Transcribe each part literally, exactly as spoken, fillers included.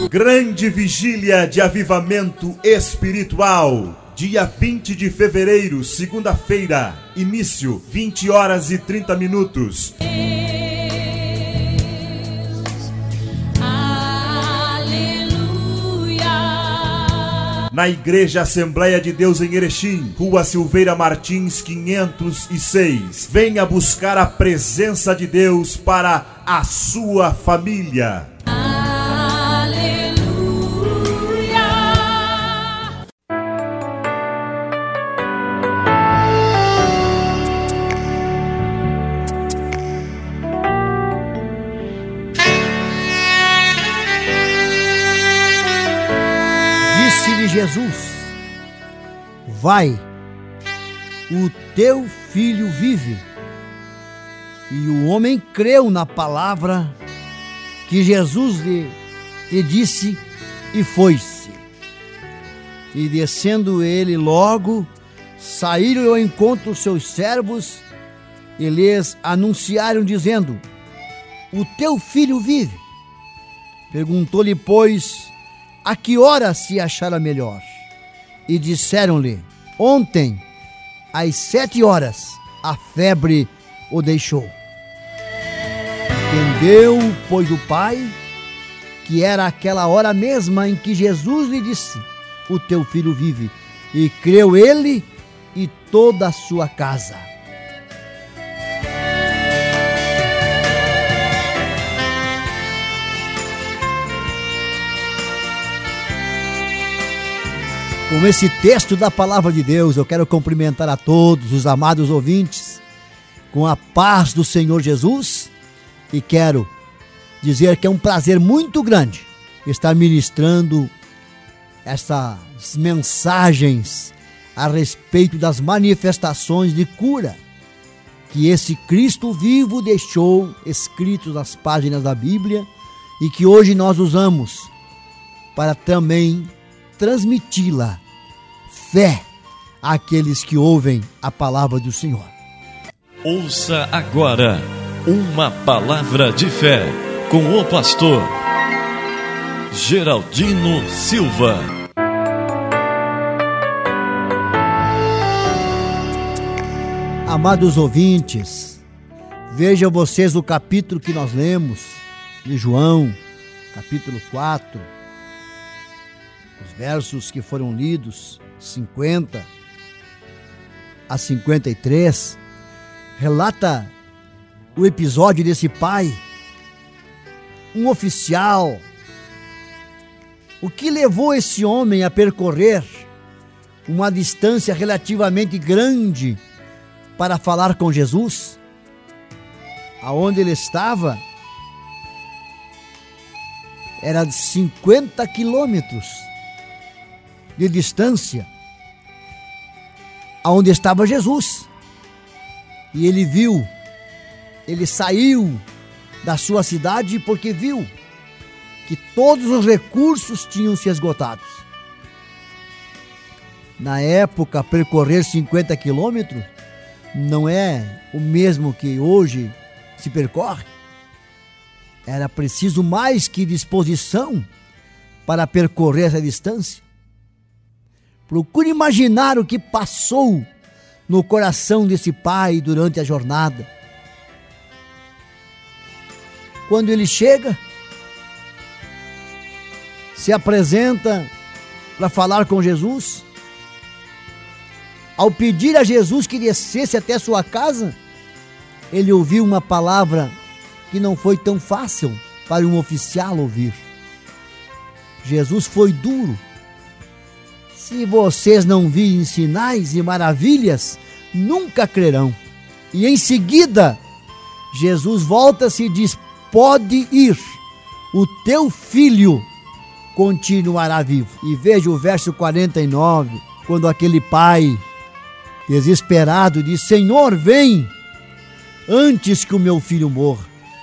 Grande vigília de avivamento espiritual. Dia vinte de fevereiro, segunda-feira. Início, vinte horas e trinta minutos. Na Igreja Assembleia de Deus em Erechim, Rua Silveira Martins, quinhentos e seis. Venha buscar a presença de Deus para a sua família. Disse-lhe Jesus: vai, o teu filho vive. E o homem creu na palavra que Jesus lhe, lhe disse e foi-se. E descendo ele logo, saíram ao encontro os seus servos e lhes anunciaram, dizendo: o teu filho vive. Perguntou-lhe, pois, a que hora se achara melhor? E disseram-lhe: ontem, às sete horas, a febre o deixou. Entendeu, pois, o pai, que era aquela hora mesma em que Jesus lhe disse: o teu filho vive. E creu ele e toda a sua casa. Com esse texto da Palavra de Deus, eu quero cumprimentar a todos os amados ouvintes com a paz do Senhor Jesus e quero dizer que é um prazer muito grande estar ministrando essas mensagens a respeito das manifestações de cura que esse Cristo vivo deixou escritos nas páginas da Bíblia e que hoje nós usamos para também transmiti-la, fé àqueles que ouvem a palavra do Senhor. Ouça agora uma palavra de fé com o pastor Geraldino Silva. Amados ouvintes, vejam vocês o capítulo que nós lemos de João, capítulo quatro. Os versos que foram lidos, cinquenta a cinquenta e três, relata o episódio desse pai, um oficial. O que levou esse homem a percorrer uma distância relativamente grande para falar com Jesus? Aonde ele estava era de cinquenta quilômetros de distância aonde estava Jesus. E ele viu, ele saiu da sua cidade porque viu que todos os recursos tinham se esgotado. Na época, percorrer cinquenta quilômetros não é o mesmo que hoje se percorre. Era preciso mais que disposição para percorrer essa distância. Procure imaginar o que passou no coração desse pai durante a jornada. Quando ele chega, se apresenta para falar com Jesus, ao pedir a Jesus que descesse até sua casa, ele ouviu uma palavra que não foi tão fácil para um oficial ouvir. Jesus foi duro. Se vocês não virem sinais e maravilhas, nunca crerão. E em seguida, Jesus volta-se e diz: pode ir, o teu filho continuará vivo. E veja o verso quarenta e nove, quando aquele pai, desesperado, diz: Senhor, vem, antes que o meu filho morra.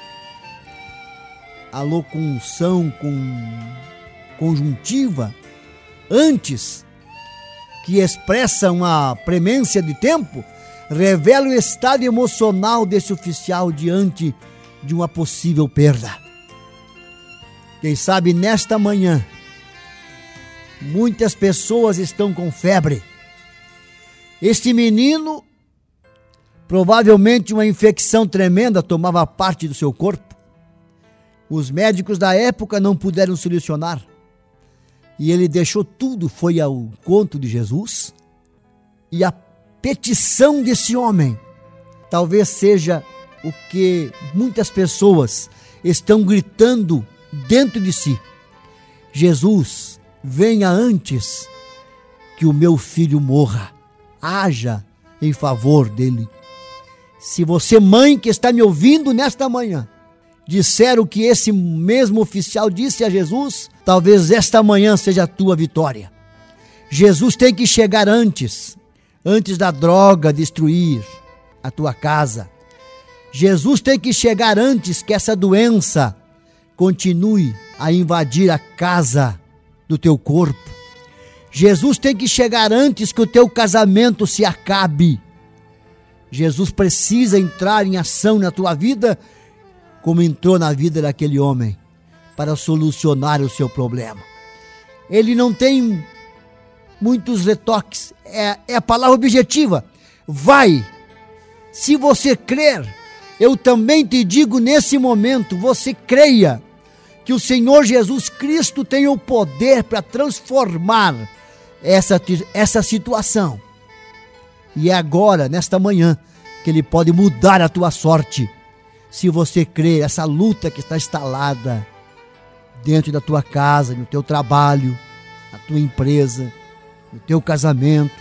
A locução com conjuntiva, antes, que expressa uma premência de tempo, revela o estado emocional desse oficial diante de uma possível perda. Quem sabe nesta manhã, muitas pessoas estão com febre. Este menino, provavelmente uma infecção tremenda tomava parte do seu corpo. Os médicos da época não puderam solucionar. E ele deixou tudo, foi ao encontro de Jesus. E a petição desse homem talvez seja o que muitas pessoas estão gritando dentro de si: Jesus, venha antes que o meu filho morra. Haja em favor dele. Se você, mãe que está me ouvindo nesta manhã, disser o que esse mesmo oficial disse a Jesus, talvez esta manhã seja a tua vitória. Jesus tem que chegar antes, antes da droga destruir a tua casa. Jesus tem que chegar antes que essa doença continue a invadir a casa do teu corpo. Jesus tem que chegar antes que o teu casamento se acabe. Jesus precisa entrar em ação na tua vida, como entrou na vida daquele homem, para solucionar o seu problema. Ele não tem muitos retoques, é, é a palavra objetiva: vai. Se você crer, eu também te digo nesse momento, você creia que o Senhor Jesus Cristo tem o poder para transformar essa, essa situação. E é agora, nesta manhã, que Ele pode mudar a tua sorte. Se você crer, essa luta que está instalada dentro da tua casa, no teu trabalho, na tua empresa, no teu casamento,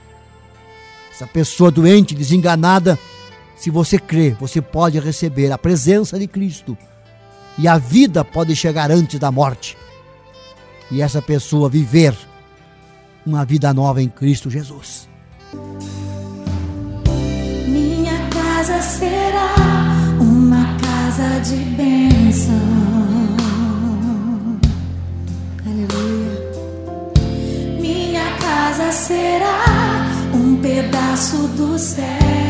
essa pessoa doente, desenganada, se você crer, você pode receber a presença de Cristo. E a vida pode chegar antes da morte. E essa pessoa viver uma vida nova em Cristo Jesus. Minha casa será uma casa de bênção. Aleluia. Minha casa será um pedaço do céu.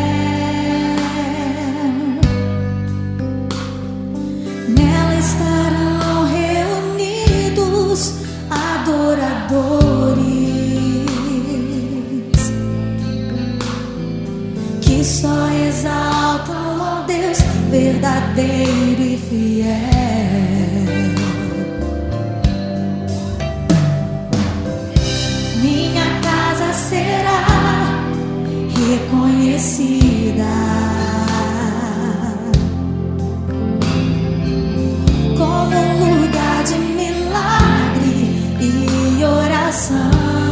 Nela estarão reunidos adoradores que só exaltam ao Deus verdadeiro e fiel. Minha casa será reconhecida como um lugar de milagre e oração,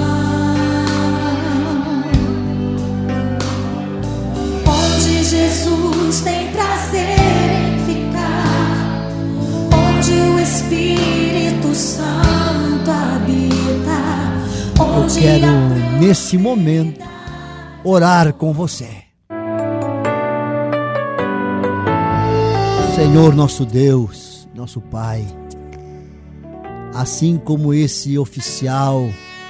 onde Jesus tem prazer em ficar, onde o Espírito Santo habita, onde eu quero nesse momento orar com você. Senhor nosso Deus, nosso Pai, assim como esse oficial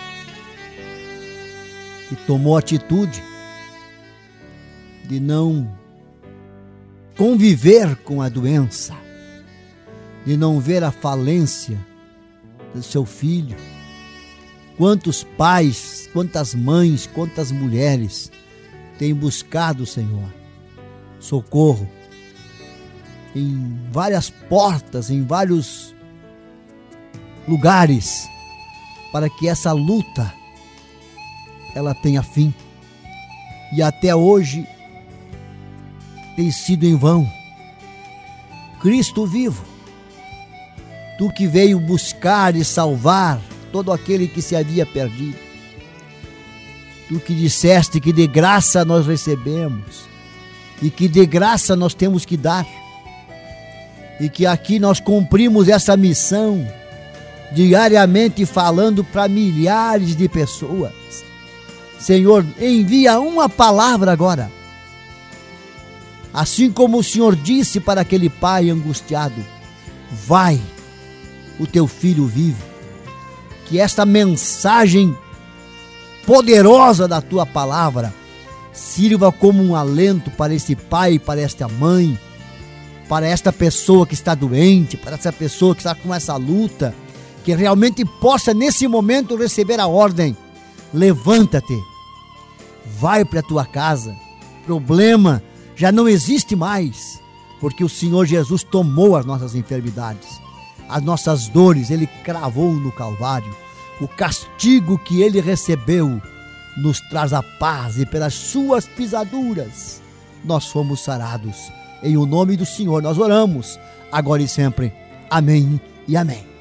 que tomou atitude de não conviver com a doença, de não ver a falência do seu filho, quantos pais, quantas mães, quantas mulheres têm buscado, Senhor, socorro em várias portas, em vários lugares, para que essa luta ela tenha fim. E até hoje tem sido em vão. Cristo vivo, Tu que veio buscar e salvar todo aquele que se havia perdido, Tu que disseste que de graça nós recebemos e que de graça nós temos que dar, e que aqui nós cumprimos essa missão diariamente falando para milhares de pessoas. Senhor, envia uma palavra agora, assim como o Senhor disse para aquele pai angustiado: vai, o teu filho vive. Que esta mensagem poderosa da tua palavra sirva como um alento para esse pai, para esta mãe, para esta pessoa que está doente, para essa pessoa que está com essa luta, que realmente possa nesse momento receber a ordem: levanta-te, vai para a tua casa, problema já não existe mais, porque o Senhor Jesus tomou as nossas enfermidades, as nossas dores, Ele cravou no Calvário. O castigo que Ele recebeu nos traz a paz, e pelas suas pisaduras nós fomos sarados. Em o nome do Senhor nós oramos, agora e sempre. Amém e amém.